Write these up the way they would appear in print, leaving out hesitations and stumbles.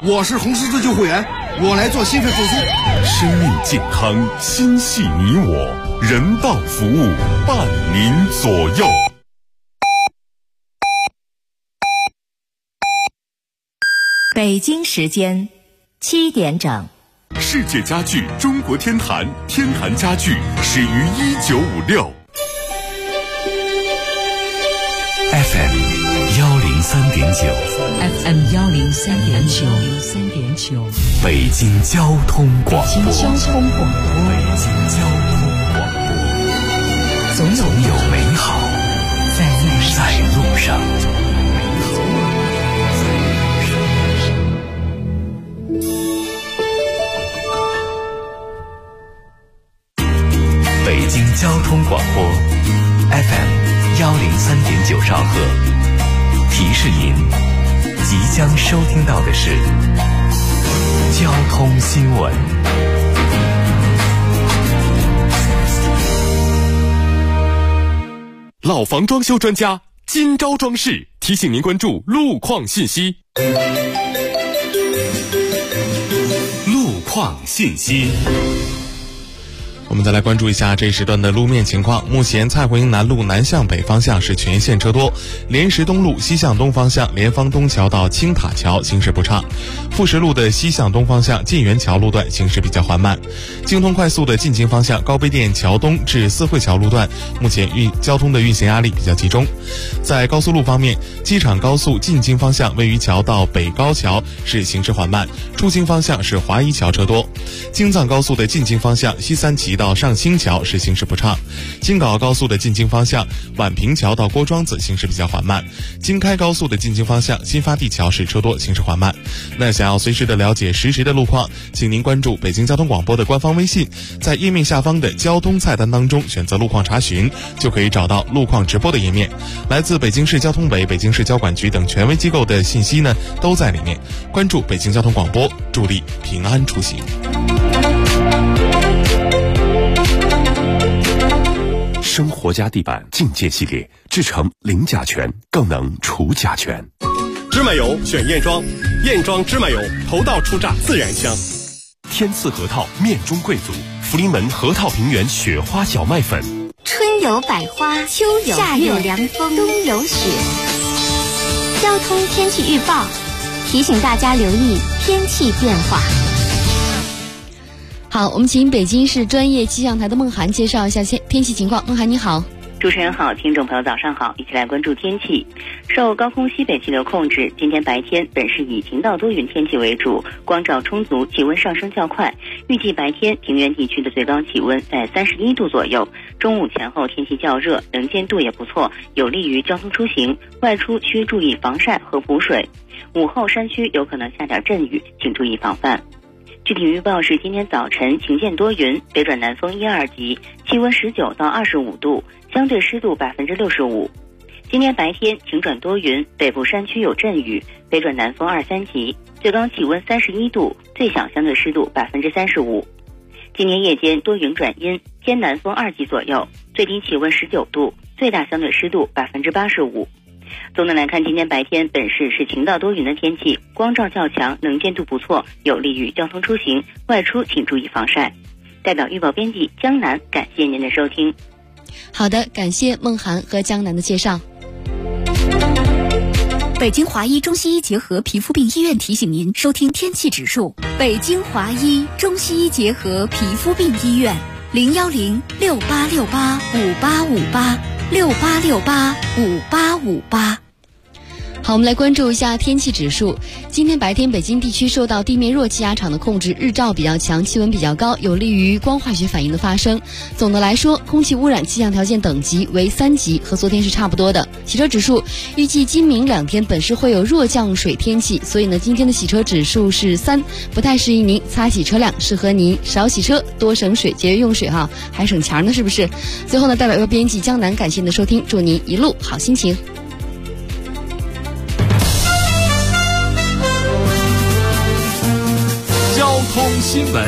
我是红十字救护员，我来做心肺复苏。 生命健康，心系你我，人道服务，伴您左右。 北京时间7点整。 世界家具中国天坛，天坛家具始于1956。 FM 103.9 FM 103.9 北京交通广播。 北京交通广播，总有美好在路上。 北京交通广播 FM 103.9兆赫，提示您即将收听到的是交通新闻。 老房装修专家今朝装饰提醒您关注路况信息。 路况信息。 我们再来关注一下这一时段的路面情况。目前蔡胡营南路南向北方向是全线车多，莲石东路西向东方向莲芳东桥到青塔桥行驶不畅，富石路的西向东方向晋源桥路段行驶比较缓慢，京通快速的进京方向高碑店桥东至四惠桥路段目前交通的运行压力比较集中。在高速路方面，机场高速进京方向位于桥到北高桥是行驶缓慢，出京方向是华夷桥车多，京藏高速的进京方向西三旗到上清桥是行驶不畅，京港澳高速的进京方向宛平桥到郭庄子行驶比较缓慢，京开高速的进京方向新发地桥是车多行驶缓慢。那想要随时的了解实时的路况，请您关注北京交通广播的官方微信，在页面下方的交通菜单当中选择路况查询，就可以找到路况直播的页面。来自北京市交通委、北京市交管局等权威机构的信息呢都在里面。关注北京交通广播，助力平安出行。 生活家地板境界系列制成零甲醛，更能除甲醛。 芝麻油选燕庄，燕庄芝麻油头道出榨自然香。 天赐核桃面中贵族，福临门核桃平原雪花小麦粉。 春有百花，秋有夏有凉风，冬有雪。交通天气预报提醒大家留意天气变化。 好，我们请北京市专业气象台的孟涵介绍一下天气情况。孟涵你好。 主持人好，听众朋友早上好，一起来关注天气。受高空西北气流控制，今天白天本市以晴到多云天气为主，光照充足，气温上升较快。预计白天平原地区的最高气温在31度左右，中午前后天气较热，能见度也不错，有利于交通出行，外出需注意防晒和补水。午后山区有可能下点阵雨，请注意防范。具体预报是今天早晨晴见多云，北转南风1、2级，气温19到25度，相对湿度65%。今天白天晴转多云，北部山区有阵雨，北转南风2、3级，最高气温31度，最小相对湿度35%。今天夜间多云转阴，偏南风2级左右，最低气温19度，最大相对湿度85%。总的来看，今天白天本市是晴到多云的天气，光照较强，能见度不错，有利于交通出行，外出请注意防晒。代表预报编辑江南，感谢您的收听。 好的，感谢孟涵和江南的介绍。 北京华医中西医结合皮肤病医院提醒您收听天气指数。北京华医中西医结合皮肤病医院，0106868585858。 好，我们来关注一下天气指数。今天白天北京地区受到地面弱气压场的控制，日照比较强，气温比较高，有利于光化学反应的发生。总的来说，空气污染气象条件等级为3级，和昨天是差不多的。洗车指数预计今明2天本市会有弱降水天气，所以呢，今天的洗车指数是3，不太适宜您擦洗车辆，适合您少洗车，多省水，节约用水哈，还省钱呢，是不是？最后呢，代表预报编辑江南感谢您的收听，祝您一路好心情。 交通新闻。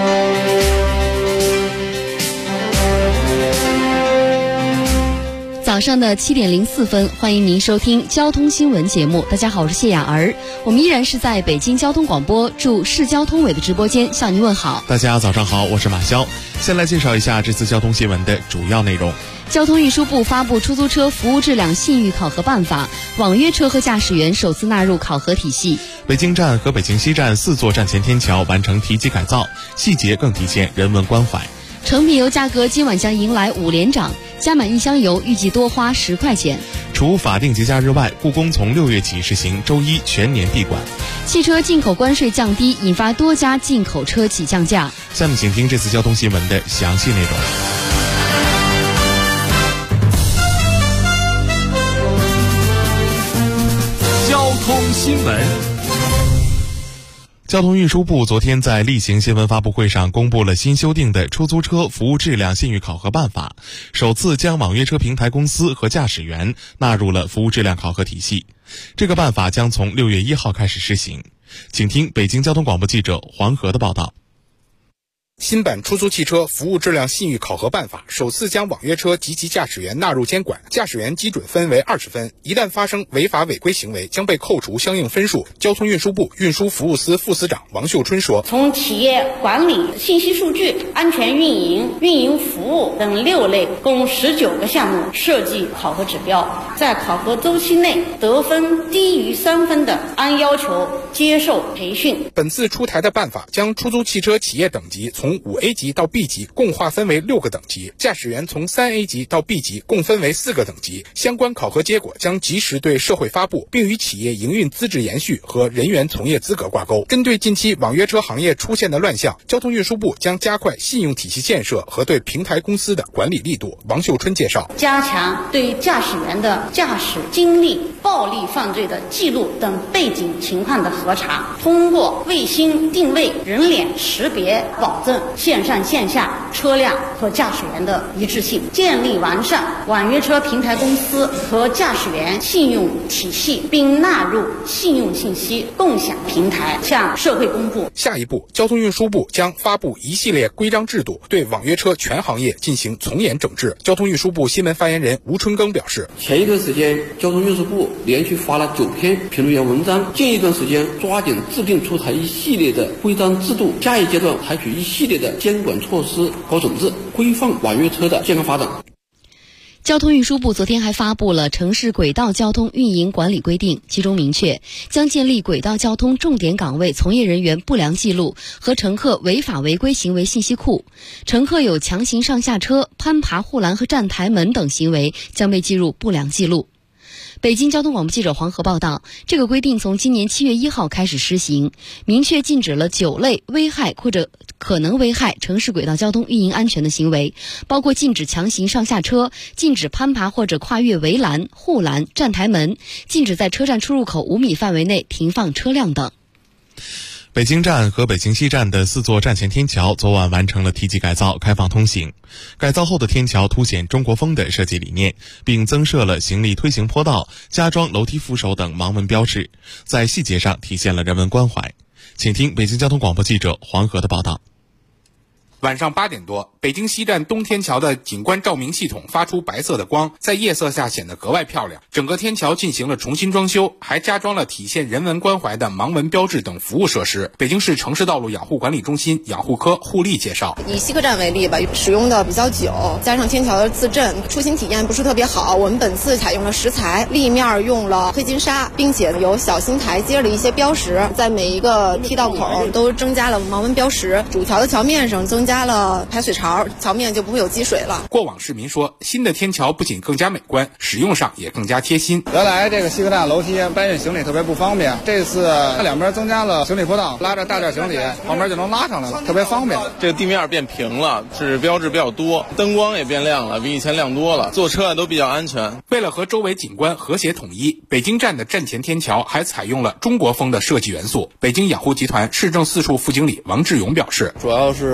早早上的7点04分，欢迎您收听交通新闻节目。大家好，我是谢雅儿，我们依然是在北京交通广播驻市交通委的直播间向您问好。 大家早上好，我是马潇。先来介绍一下这次交通新闻的主要内容。 交通运输部发布出租车服务质量信誉考核办法，网约车和驾驶员首次纳入考核体系。 北京站和北京西站4座站前天桥完成提级改造，细节更体现人文关怀。 成品油价格今晚将迎来5连涨，加满1箱油预计多花10块钱。 除法定节假日外，故宫从6月起实行周一全年闭馆。 汽车进口关税降低，引发多家进口车企降价。 下面请听这次交通新闻的详细内容。 交通新闻。 交通运输部昨天在例行新闻发布会上公布了新修订的出租车服务质量信誉考核办法，首次将网约车平台公司和驾驶员纳入了服务质量考核体系。这个办法将从6月1号开始施行。请听北京交通广播记者黄河的报道。 新版出租汽车服务质量信誉考核办法首次将网约车及其驾驶员纳入监管，驾驶员基准分为20分，一旦发生违法违规行为将被扣除相应分数。交通运输部运输服务司副司长王秀春说， 从企业管理、信息数据、安全运营、运营服务等6类共19个项目设计考核指标，在考核周期内得分低于3分的按要求接受培训。 本次出台的办法将出租汽车企业等级从5A 级到 B 级共划分为6个等级，驾驶员从3A 级到 B 级共分为4个等级。相关考核结果将及时对社会发布，并与企业营运资质延续和人员从业资格挂钩。针对近期网约车行业出现的乱象，交通运输部将加快信用体系建设和对平台公司的管理力度。王秀春介绍， 加强对驾驶员的驾驶经历、暴力犯罪的记录等背景情况的核查，通过卫星定位、人脸识别，保证线上线下车辆和驾驶员的一致性，建立完善网约车平台公司和驾驶员信用体系，并纳入信用信息共享平台向社会公布。 下一步，交通运输部将发布一系列规章制度，对网约车全行业进行从严整治。交通运输部新闻发言人吴春耕表示， 前一段时间交通运输部连续发了9篇评论员文章，近一段时间抓紧制定出台一系列的规章制度，下一阶段采取一系列的监管措施和整治，规范网约车的健康发展。 交通运输部昨天还发布了城市轨道交通运营管理规定，其中明确将建立轨道交通重点岗位从业人员不良记录和乘客违法违规行为信息库，乘客有强行上下车、攀爬护栏和站台门等行为将被记入不良记录。北京交通广播记者黄河报道，这个规定从今年7月1号开始施行，明确禁止了9类危害或者可能危害城市轨道交通运营安全的行为，包括禁止强行上下车、禁止攀爬或者跨越围栏、护栏、站台门、禁止在车站出入口5米范围内停放车辆等。 北京站和北京西站的4座站前天桥昨晚完成了提级改造，开放通行。改造后的天桥凸显中国风的设计理念，并增设了行李推行坡道、加装楼梯扶手等盲文标志，在细节上体现了人文关怀。请听北京交通广播记者黄河的报道。 晚上8点多，北京西站东天桥的景观照明系统发出白色的光，在夜色下显得格外漂亮。整个天桥进行了重新装修，还加装了体现人文关怀的盲文标志等服务设施。北京市城市道路养护管理中心养护科护理介绍， 以西客站为例吧，使用的比较久，加上天桥的自震，出行体验不是特别好。我们本次采用了石材，立面用了黑金沙，并且有小型台阶的一些标识，在每一个梯道口都增加了盲文标识，主桥的桥面上增加了排水槽，桥面就不会有积水了。 过往市民说，新的天桥不仅更加美观，使用上也更加贴心。 原来这个西客站楼梯搬运行李特别不方便，这次两边增加了行李坡道，拉着大件行李旁边就能拉上来了，特别方便。 这个地面变平了，指示标志比较多，灯光也变亮了，比以前亮多了，坐车都比较安全。 为了和周围景观和谐统一，北京站的站前天桥还采用了中国风的设计元素。北京养护集团市政4处副经理王志勇表示， 主要是采取了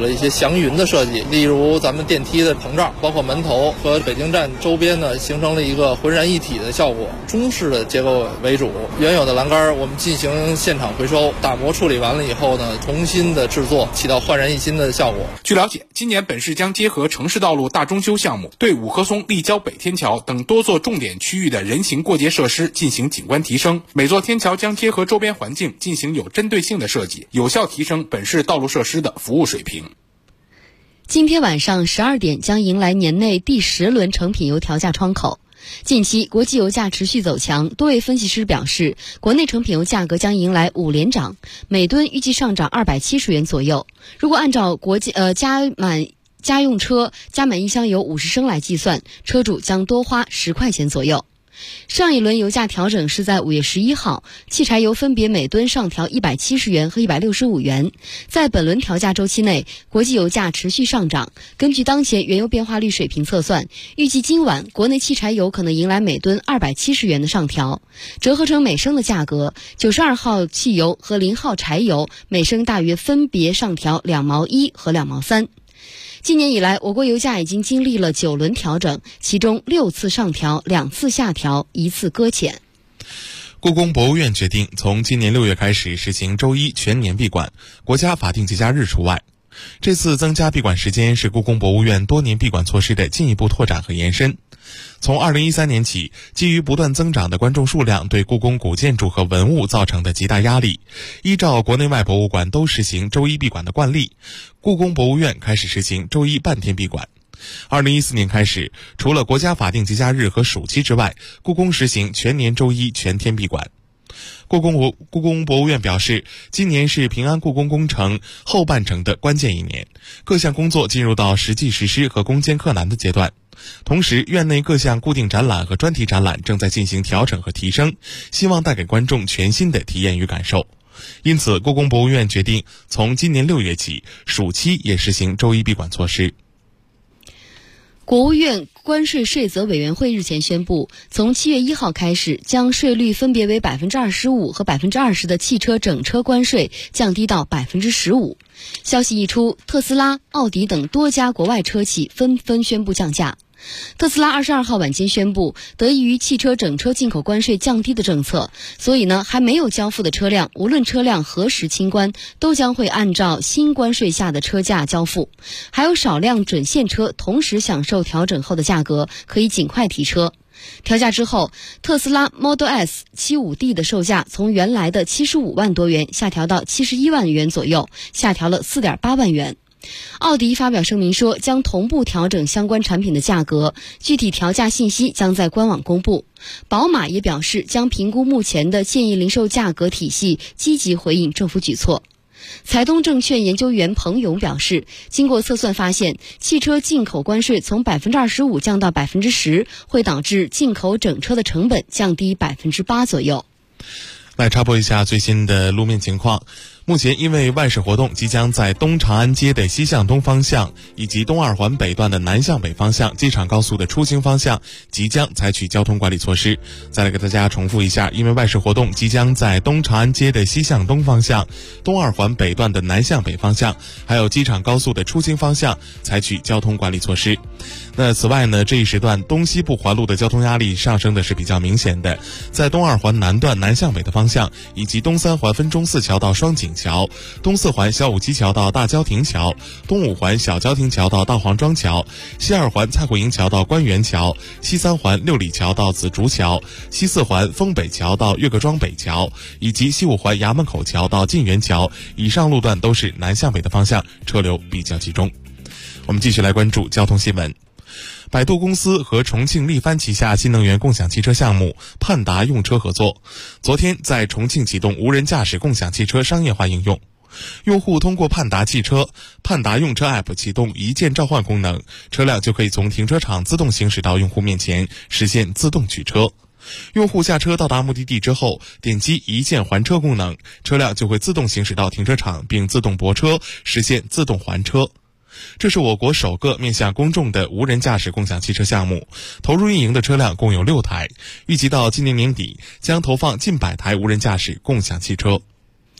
了一些祥云的设计，例如咱们电梯的膨胀，包括门头和北京站周边呢，形成了一个浑然一体的效果。中式的结构为主，原有的栏杆我们进行现场回收，打磨处理完了以后呢，重新的制作，起到焕然一新的效果。 据了解，今年本市将结合城市道路大中修项目，对五棵松、立交北天桥等多座重点区域的人行过节设施进行景观提升。每座天桥将结合周边环境进行有针对性的设计，有效提升本市道路设施的服务水平。 今天晚上12点将迎来年内第10轮成品油调价窗口。近期国际油价持续走强，多位分析师表示，国内成品油价格将迎来5连涨，每吨预计上涨270元左右。如果按照家用车加满一箱油50升来计算，车主将多花10块钱左右。上一轮油价调整是在5月11号，汽柴油分别每吨上调170元和165元。在本轮调价周期内，国际油价持续上涨。根据当前原油变化率水平测算，预计今晚国内汽柴油可能迎来每吨270元的上调，折合成每升的价格，92号汽油和0号柴油每升大约分别上调2毛1和2毛3。今年以来，我国油价已经经历了9轮调整，其中6次上调，2次下调，1次搁浅。 故宫博物院决定从今年6月开始实行周一全年闭馆，国家法定节假日除外。这次增加闭馆时间是故宫博物院多年闭馆措施的进一步拓展和延伸。从2013年起，基于不断增长的观众数量对故宫古建筑和文物造成的极大压力，依照国内外博物馆都实行周一闭馆的惯例，故宫博物院开始实行周一半天闭馆。2014年开始，除了国家法定节假日和暑期之外，故宫实行全年周一全天闭馆。故宫博物院表示，今年是平安故宫工程后半程的关键一年，各项工作进入到实际实施和攻坚克难的阶段。同时，院内各项固定展览和专题展览正在进行调整和提升，希望带给观众全新的体验与感受。因此，故宫博物院决定从今年6月起，暑期也实行周一闭馆措施。 国务院关税税则委员会日前宣布，从7月1号开始，将税率分别为25%和20%的汽车整车关税降低到15%。消息一出，特斯拉、奥迪等多家国外车企纷纷宣布降价。特斯拉22号晚间宣布，得益于汽车整车进口关税降低的政策，所以还没有交付的车辆，无论车辆何时清关，都将会按照新关税下的车价交付。还有少量准现车同时享受调整后的价格，可以尽快提车。调价之后，特斯拉 Model S 75D 的售价从原来的75万多元下调到71万元左右，下调了 4.8 万元。奥迪发表声明说，将同步调整相关产品的价格，具体调价信息将在官网公布。宝马也表示，将评估目前的建议零售价格体系，积极回应政府举措。财东证券研究员彭勇表示，经过测算发现，汽车进口关税从 25% 降到 10%， 会导致进口整车的成本降低 8% 左右。 来插播一下最新的路面情况。目前因为外事活动即将在东长安街的西向东方向以及东二环北段的南向北方向机场高速的出行方向即将采取交通管理措施。再来给大家重复一下，因为外事活动即将在东长安街的西向东方向、东二环北段的南向北方向还有机场高速的出行方向采取交通管理措施。那此外呢，这一时段东西部环路的交通压力上升的是比较明显的，在东二环南段南向北的方向以及东三环分钟寺桥到双井桥、东四环小武基桥到大郊亭桥、东五环小郊亭桥到大黄庄桥、西二环蔡慧营桥到官园桥、西三环六里桥到紫竹桥、西四环丰北桥到岳各庄北桥以及西五环衙门口桥到晋源桥，以上路段都是南向北的方向，车流比较集中。我们继续来关注交通新闻。百度公司和重庆力帆旗下新能源共享汽车项目盼达用车合作，昨天在重庆启动无人驾驶共享汽车商业化应用。用户通过盼达汽车、盼达用车 App 启动一键召唤功能，车辆就可以从停车场自动行驶到用户面前，实现自动取车。用户下车到达目的地之后，点击一键还车功能，车辆就会自动行驶到停车场并自动泊车，实现自动还车。这是我国首个面向公众的无人驾驶共享汽车项目，投入运营的车辆共有6台，预计到今年年底将投放近100台无人驾驶共享汽车。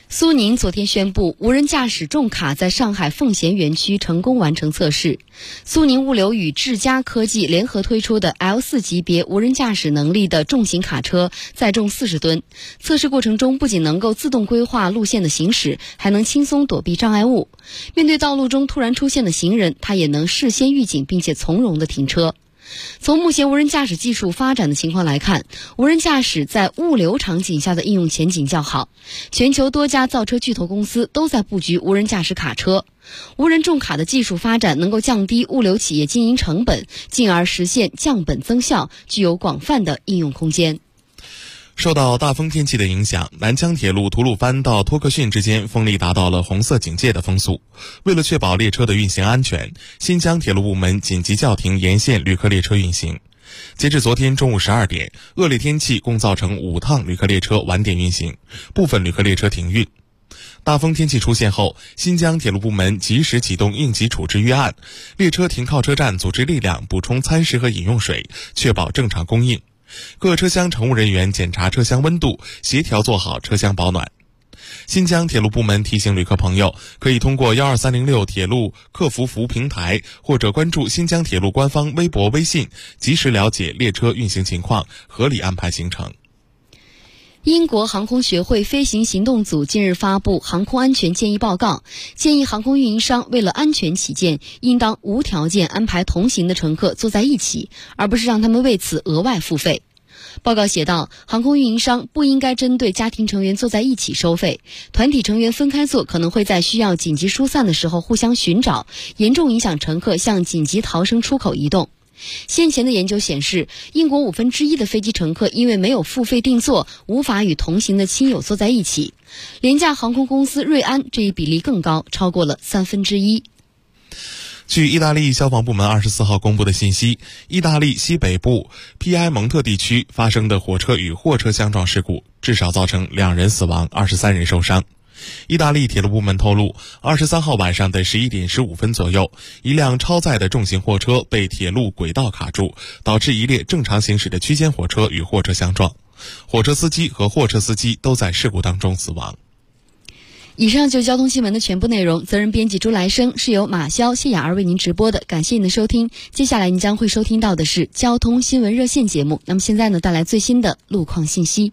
苏宁昨天宣布，无人驾驶重卡在上海奉贤园区成功完成测试。苏宁物流与智佳科技联合推出的 L4 级别无人驾驶能力的重型卡车，载重40吨。测试过程中不仅能够自动规划路线的行驶，还能轻松躲避障碍物。面对道路中突然出现的行人，它也能事先预警并且从容地停车。从目前无人驾驶技术发展的情况来看，无人驾驶在物流场景下的应用前景较好。全球多家造车巨头公司都在布局无人驾驶卡车。无人重卡的技术发展能够降低物流企业经营成本，进而实现降本增效，具有广泛的应用空间。 受到大风天气的影响，南疆铁路吐鲁番到托克逊之间风力达到了红色警戒的风速。为了确保列车的运行安全，新疆铁路部门紧急叫停沿线旅客列车运行。截至昨天中午12点，恶劣天气共造成5趟旅客列车晚点运行，部分旅客列车停运。大风天气出现后，新疆铁路部门及时启动应急处置预案，列车停靠车站组织力量补充餐食和饮用水，确保正常供应。各车厢乘务人员检查车厢温度，协调做好车厢保暖。新疆铁路部门提醒旅客朋友，可以通过12306铁路客服服务平台或者关注新疆铁路官方微博、微信，及时了解列车运行情况，合理安排行程。 英国航空学会飞行行动组近日发布航空安全建议报告，建议航空运营商为了安全起见，应当无条件安排同行的乘客坐在一起，而不是让他们为此额外付费。报告写道，航空运营商不应该针对家庭成员坐在一起收费，团体成员分开坐可能会在需要紧急疏散的时候互相寻找，严重影响乘客向紧急逃生出口移动。先前的研究显示，英国1/5的飞机乘客因为没有付费订座，无法与同行的亲友坐在一起。廉价航空公司瑞安这一比例更高，超过了1/3。 据意大利消防部门24号公布的信息，意大利西北部皮埃蒙特地区发生的火车与货车相撞事故，至少造成2人死亡，23人受伤。意大利铁路部门透露，23号晚上的11点15分左右，一辆超载的重型货车被铁路轨道卡住，导致一列正常行驶的区间火车与货车相撞，火车司机和货车司机都在事故当中死亡。 以上就是交通新闻的全部内容，责任编辑朱来生，是由马潇、谢雅儿为您直播的，感谢您的收听。接下来您将会收听到的是交通新闻热线节目，那么现在呢，带来最新的路况信息。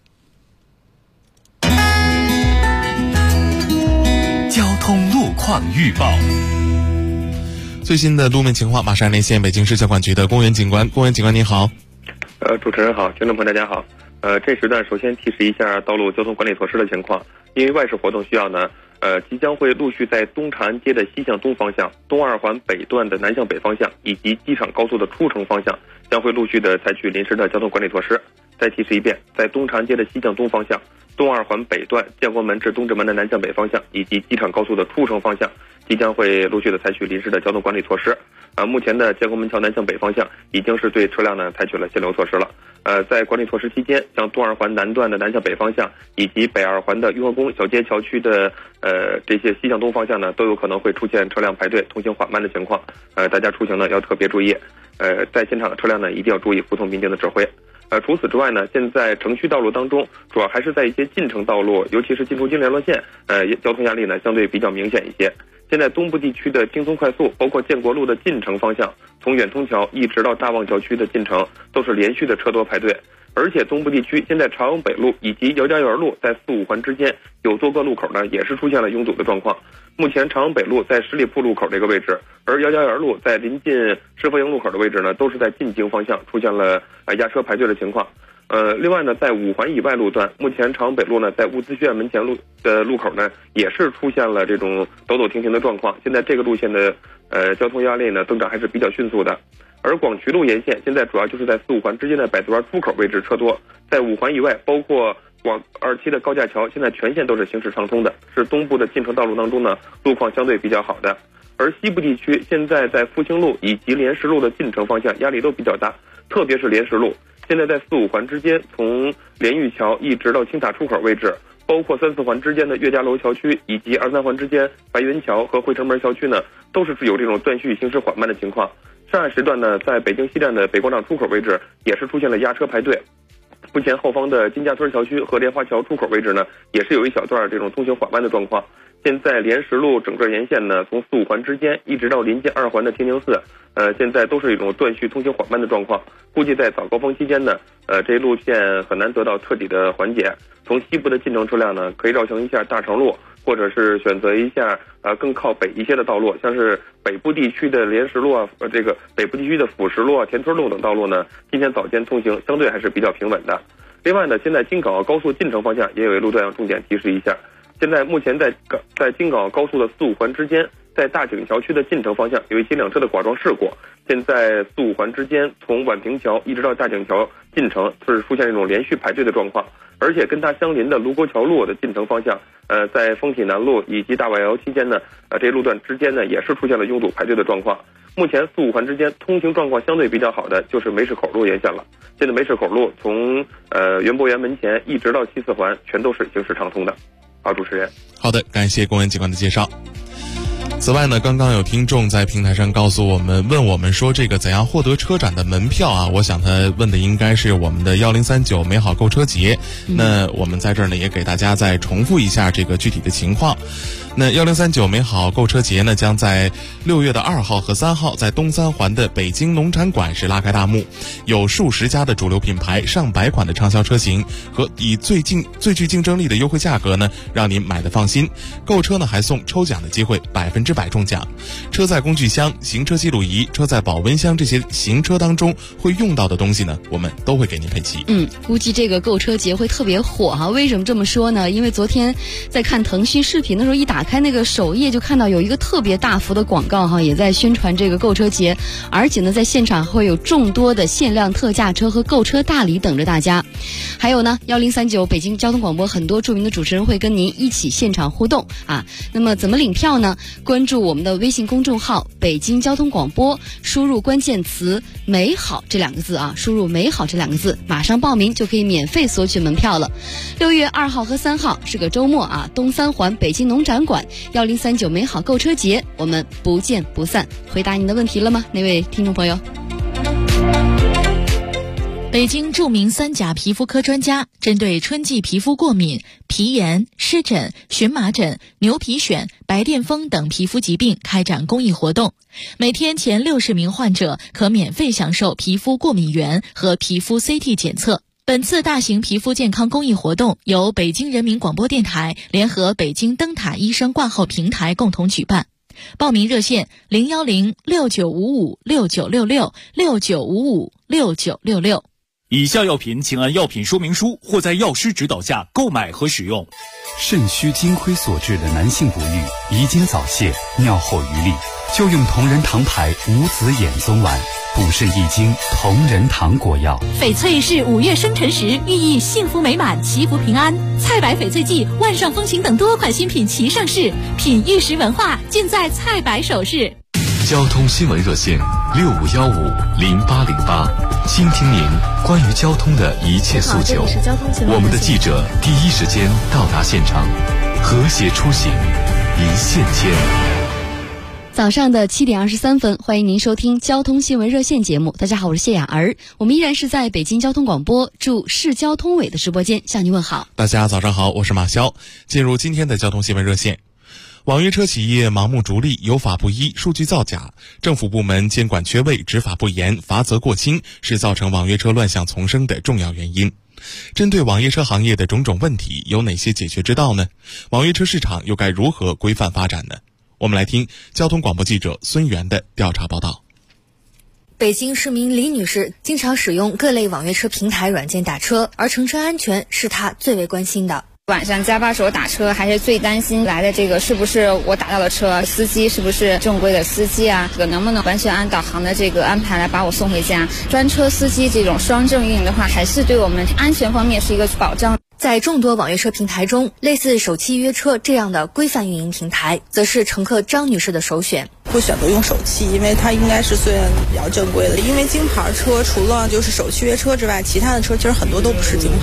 交通路况预报， 最新的路面情况马上连线北京市交管局的公园警官。公园警官您好。 主持人好，听众朋友大家好。这时段首先提示一下道路交通管理措施的情况。因为外事活动需要呢，即将会陆续在东长安街的西向东方向、东二环北段的南向北方向以及机场高速的出城方向，将会陆续的采取临时的交通管理措施。再提示一遍，在东长安街的西向东方向、东二环北段建国门至东直门的南向北方向以及机场高速的出城方向，即将会陆续的采取临时的交通管理措施。目前的建国门桥南向北方向已经是对车辆呢采取了限流措施了。在管理措施期间，像东二环南段的南向北方向以及北二环的雍和宫小街桥区的这些西向东方向呢，都有可能会出现车辆排队、通行缓慢的情况。大家出行呢要特别注意。在现场的车辆呢一定要注意服从民警的指挥。除此之外呢，现在城区道路当中，主要还是在一些进城道路，尤其是进出京联络线，交通压力呢相对比较明显一些。现在东部地区的京松快速，包括建国路的进城方向，从远通桥一直到大望桥区的进城，都是连续的车多排队。而且东部地区现在朝阳北路以及姚家园路在4、5环之间有多个路口呢，也是出现了拥堵的状况。目前朝阳北路在十里铺路口这个位置，而姚家园路在临近施佛营路口的位置呢，都是在进京方向出现了压车排队的情况。另外呢，在5环以外路段，目前朝阳北路呢，在物资学院门前路的路口呢，也是出现了这种走走停停的状况。现在这个路线的交通压力呢增长还是比较迅速的。而广渠路沿线现在主要就是在4、5环之间的百子湾出口位置车多，在5环以外，包括广27的高架桥，现在全线都是行驶畅通的，是东部的进城道路当中呢路况相对比较好的。而西部地区现在在复兴路以及莲石路的进城方向压力都比较大，特别是莲石路，现在在4、5环之间，从莲玉桥一直到青塔出口位置，包括3、4环之间的岳家楼桥区以及2、3环之间白云桥和汇城门桥区呢，都是有这种断续行驶缓慢的情况。上海时段呢，在北京西站的北广场出口位置也是出现了压车排队。 目前后方的金家村桥区和莲花桥出口位置呢，也是有一小段这种通行缓慢的状况。现在莲石路整个沿线呢，从4、5环之间一直到临近2环的天宁寺，现在都是一种断续通行缓慢的状况。估计在早高峰期间呢，这一路线很难得到彻底的缓解。从西部的进城车辆呢，可以绕行一下大成路，或者是选择一下更靠北一些的道路，像是北部地区的莲石路啊，这个北部地区的辅石路啊、田村路等道路呢，今天早间通行相对还是比较平稳的。另外呢，现在京港澳高速进城方向也有一路段要重点提示一下。现在目前在京港澳高速的4、5环之间，在大井桥区的进城方向有一起2车的剐撞事故。现在4、5环之间，从宛平桥一直到大井桥进城是出现这种连续排队的状况，而且跟它相邻的卢沟桥路的进城方向，在丰体南路以及大外窑期间呢，这路段之间呢也是出现了拥堵排队的状况。目前4、5环之间通行状况相对比较好的就是梅市口路沿线了。现在梅市口路从园博园门前一直到7、4环全都是行驶畅通的。好，主持人。 好的，感谢公安机关的介绍。此外呢，刚刚有听众在平台上告诉我们，问我们说这个怎样获得车展的门票啊？我想他问的应该是我们的1039美好购车节。那我们在这儿呢，也给大家再重复一下这个具体的情况。那1039美好购车节呢，将在6月的2号和3号在东3环的北京农产馆是拉开大幕，有数十家的主流品牌、上百款的畅销车型和以最具竞争力的优惠价格呢，让您买得放心。购车呢还送抽奖的机会，100%中奖。车载工具箱、行车记录仪、车载保温箱这些行车当中会用到的东西呢，我们都会给您配齐。 估计这个购车节会特别火哈。为什么这么说呢？因为昨天在看腾讯视频的时候，一打开那个首页就看到有一个特别大幅的广告哈，也在宣传这个购车节，而且呢在现场会有众多的限量特价车和购车大礼等着大家。还有呢1039北京交通广播很多著名的主持人会跟您一起现场互动啊。那么怎么领票呢？关注我们的微信公众号北京交通广播，输入关键词美好这2个字啊，输入美好这2个字，马上报名就可以免费索取门票了。6月2号和3号是个周末啊，东3环北京农展馆1039美好购车节，我们不见不散。回答您的问题了吗，那位听众朋友？ 北京著名3甲皮肤科专家针对春季皮肤过敏、皮炎、湿疹、荨麻疹、牛皮癣、白癜风等皮肤疾病开展公益活动，每天前60名患者可免费享受皮肤过敏原和皮肤 CT 检测。本次大型皮肤健康公益活动由北京人民广播电台联合北京灯塔医生挂号平台共同举办。报名热线010-6955-6966，6955-6966。 以下药品请按药品说明书或在药师指导下购买和使用。 肾虚金亏所致的男性不育、遗精早泄、尿后余力，就用同仁堂牌无子衍宗丸，补肾益精，同仁堂果药。 翡翠是5月生辰时，寓意幸福美满、祈福平安。菜百翡翠季、万上风情等多款新品齐上市，品玉石文化尽在菜百首饰。 交通新闻热线65150808，倾听您关于交通的一切诉求。我们的记者第一时间到达现场，和谐出行，一线牵。 早上的7点23分，欢迎您收听交通新闻热线节目。大家好，我是谢雅儿，我们依然是在北京交通广播驻市交通委的直播间向您问好。 大家早上好，我是马潇。进入今天的交通新闻热线。网约车企业盲目逐利、有法不依、数据造假，政府部门监管缺位、执法不严、罚则过轻，是造成网约车乱象丛生的重要原因。针对网约车行业的种种问题，有哪些解决之道呢？网约车市场又该如何规范发展呢？我们来听交通广播记者孙源的调查报道。 北京市民李女士经常使用各类网约车平台软件打车，而乘车安全是她最为关心的。 晚上加班时候打车，还是最担心来的这个是不是我打到了车，司机是不是正规的司机啊？这个能不能完全按导航的这个安排来把我送回家？专车司机这种双证运营的话，还是对我们安全方面是一个保障。 在众多网约车平台中，类似首汽约车这样的规范运营平台，则是乘客张女士的首选。 会选择用首汽，因为它应该是算比较正规的。因为京牌车除了就是首汽约车之外，其他的车其实很多都不是京牌。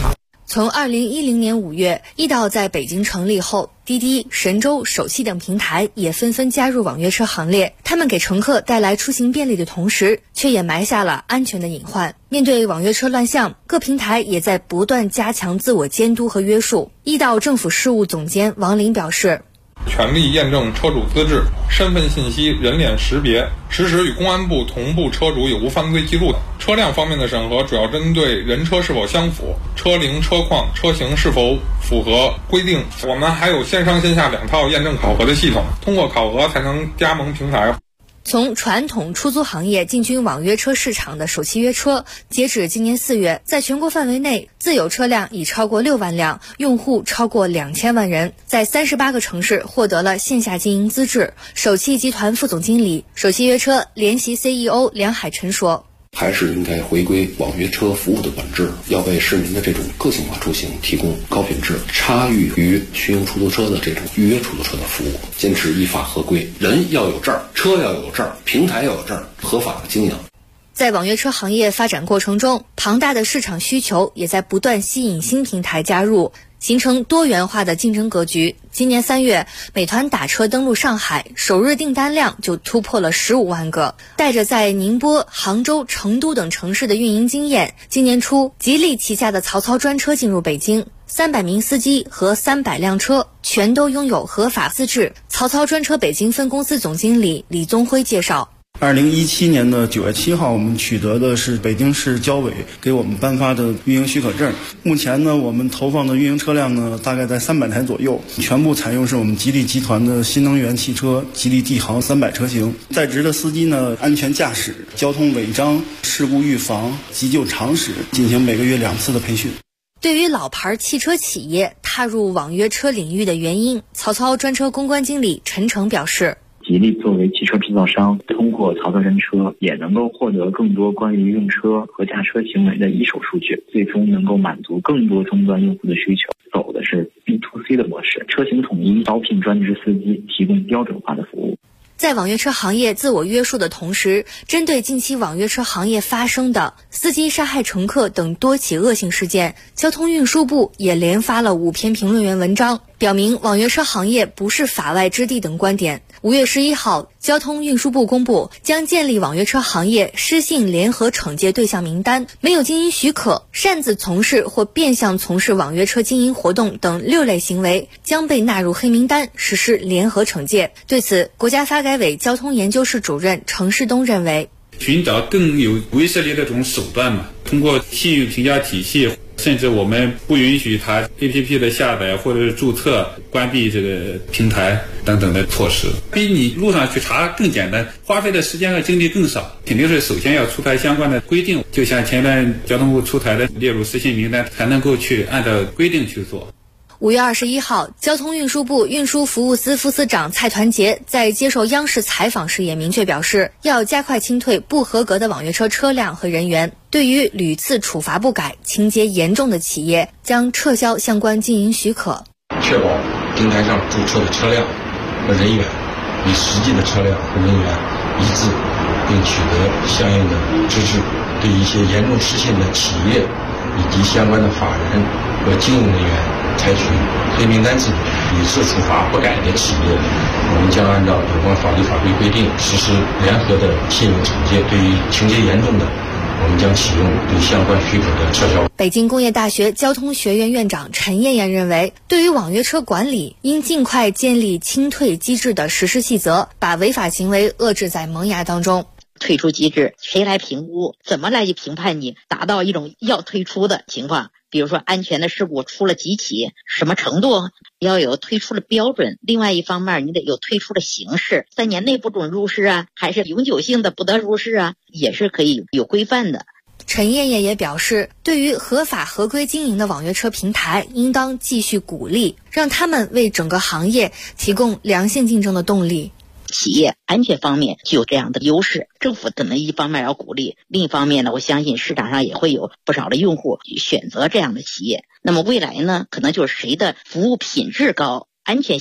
从2010年5月，易到在北京成立后，滴滴、神州、首汽等平台也纷纷加入网约车行列。他们给乘客带来出行便利的同时，却也埋下了安全的隐患。面对网约车乱象，各平台也在不断加强自我监督和约束。易到政府事务总监王林表示， 全力验证车主资质、身份信息、人脸识别，实时与公安部同步车主有无犯罪记录等。车辆方面的审核主要针对人车是否相符、车龄、车况、车型是否符合规定。我们还有线上线下2套验证考核的系统，通过考核才能加盟平台。 从传统出租行业进军网约车市场的首汽约车，截止今年4月，在全国范围内自有车辆已超过6万辆，用户超过2000万人，在38个城市获得了线下经营资质。首汽集团副总经理、首汽约车联席 CEO 梁海晨说， 还是应该回归网约车服务的本质，要为市民的这种个性化出行提供高品质、差异于群营出租车的这种预约出租车的服务，坚持依法合规，人要有证，车要有证，平台要有证，合法的经营。 在网约车行业发展过程中，庞大的市场需求也在不断吸引新平台加入，形成多元化的竞争格局。今年3月，美团打车登陆上海，首日订单量就突破了15万个。带着在宁波、杭州、成都等城市的运营经验，今年初，吉利旗下的曹操专车进入北京，300名司机和300辆车全都拥有合法资质。曹操专车北京分公司总经理李宗辉介绍 ，2017年的9月7号，我们取得的是北京市交委给我们颁发的运营许可证。目前呢，我们投放的运营车辆呢，大概在300台左右，全部采用是我们吉利集团的新能源汽车吉利帝豪300车型。在职的司机呢，安全驾驶、交通违章、事故预防、急救常识进行每个月2次的培训。 对于老牌汽车企业踏入网约车领域的原因，曹操专车公关经理陈诚表示， 吉利作为汽车制造商，通过曹操专车也能够获得更多关于用车和驾车行为的一手数据，最终能够满足更多终端用户的需求。走的是 B2C 的模式，车型统一，招聘专职司机，提供标准化的服务。 在网约车行业自我约束的同时，针对近期网约车行业发生的司机杀害乘客等多起恶性事件，交通运输部也连发了5篇评论员文章，表明网约车行业不是法外之地等观点。5月11号，交通运输部公布将建立网约车行业失信联合惩戒对象名单，没有经营许可、擅自从事或变相从事网约车经营活动等6类行为将被纳入黑名单，实施联合惩戒。对此，国家发改委交通研究室主任程世东认为， 寻找更有威慑力的这种手段嘛，通过信用评价体系，甚至我们不允许他 APP 的下载或者是注册、关闭这个平台等等的措施，比你路上去查更简单，花费的时间和精力更少。肯定是首先要出台相关的规定，就像前段交通部出台的列入失信名单，才能够去按照规定去做。 5月21号，交通运输部运输服务司副司长蔡团结在接受央视采访时也明确表示，要加快清退不合格的网约车车辆和人员，对于屡次处罚不改、情节严重的企业，将撤销相关经营许可。 确保平台上注册的车辆和人员与实际的车辆和人员一致，并取得相应的资质。对一些严重失信的企业以及相关的法人和经营人员采取黑名单制度，屡次处罚不改的企业，我们将按照有关法律法规规定实施联合的信用惩戒。对于情节严重的，我们将启用对相关许可的撤销。 北京工业大学交通学院院长陈燕燕认为，对于网约车管理，应尽快建立清退机制的实施细则，把违法行为遏制在萌芽当中。 退出机制谁来评估？怎么来去评判你达到一种要退出的情况？比如说安全的事故出了几起，什么程度，要有退出的标准。另外一方面，你得有退出的形式，3年内不准入市啊，还是永久性的不得入市啊，也是可以有规范的。 陈燕燕也表示，对于合法合规经营的网约车平台，应当继续鼓励，让他们为整个行业提供良性竞争的动力。 企业安全方面具有这样的优势，政府可能一方面要鼓励，另一方面呢，我相信市场上也会有不少的用户选择这样的企业。那么未来呢，可能就是谁的服务品质高，安全